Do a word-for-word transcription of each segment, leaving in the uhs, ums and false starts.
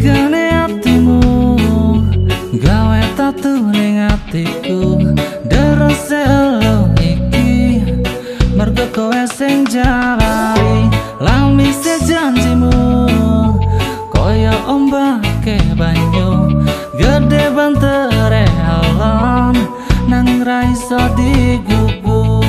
Tegane atimu gawe tatu ning atiku. Derese elo iki mergo kowe sing jalari. Lamise janjimu koyo ombake banyu, gede bantere alon nang ra iso digugu.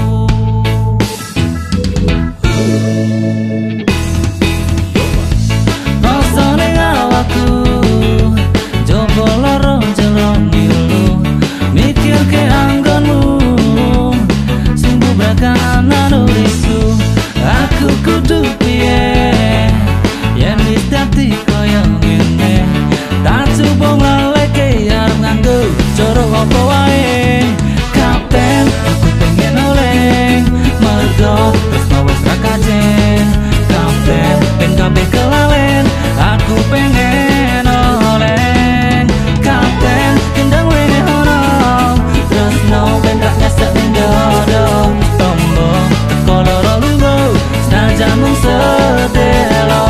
Rasane awakku jogo loro jero ngilu, mikirke anggonmu sing bubrakan nulisu. Aku kudu piye yen wis dadi koyo ngene, tak coba ngaleke arep nganggo cara apa wae. Kapten aku pengen oleh mergo tresno wis ra kajen. Kapten ben kabeh kelalen aku pengen oleh. Kapten kendang wene ono tresno ben ra nyesek ning dodo. Tombo teko loro lungo senajan mung sedelo.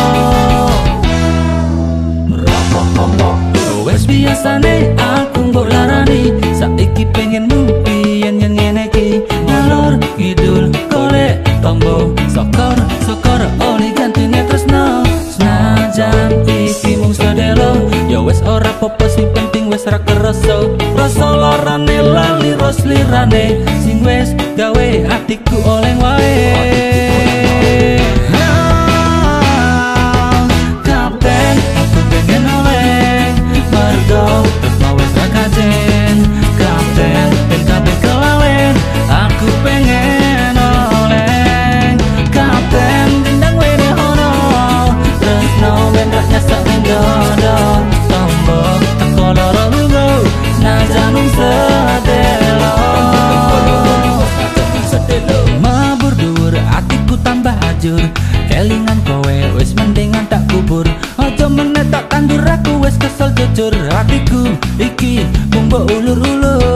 Wes biasane aku mbok larani, saiki pengen mumpi yen yen ngene iki. Ngalor ngidul golek tombo sokor sokor oli gantine tresno. Senajan iki mung sedelo, ya wes ora apa-apa sing penting wes ra kerasa. Rasa larane lali ros lirane sing wes gawe atiku oleh wae. Kapten aku pengen oleh mergo tresno wes ra kajen. Kapten ben kabeh kelalen aku pengen oleh. Kapten gendang wene ono tresno ben ra nyesek ning dodo. Tombo teko loro lungo senajan mung sedelo. Mabur dhuwur atiku tambah ajur, kelingan kowe wis mendingan tak kubur. Aja meneh tak tandur aku wis kesel jujur. Atiku iki mung mbok ulur-ulur.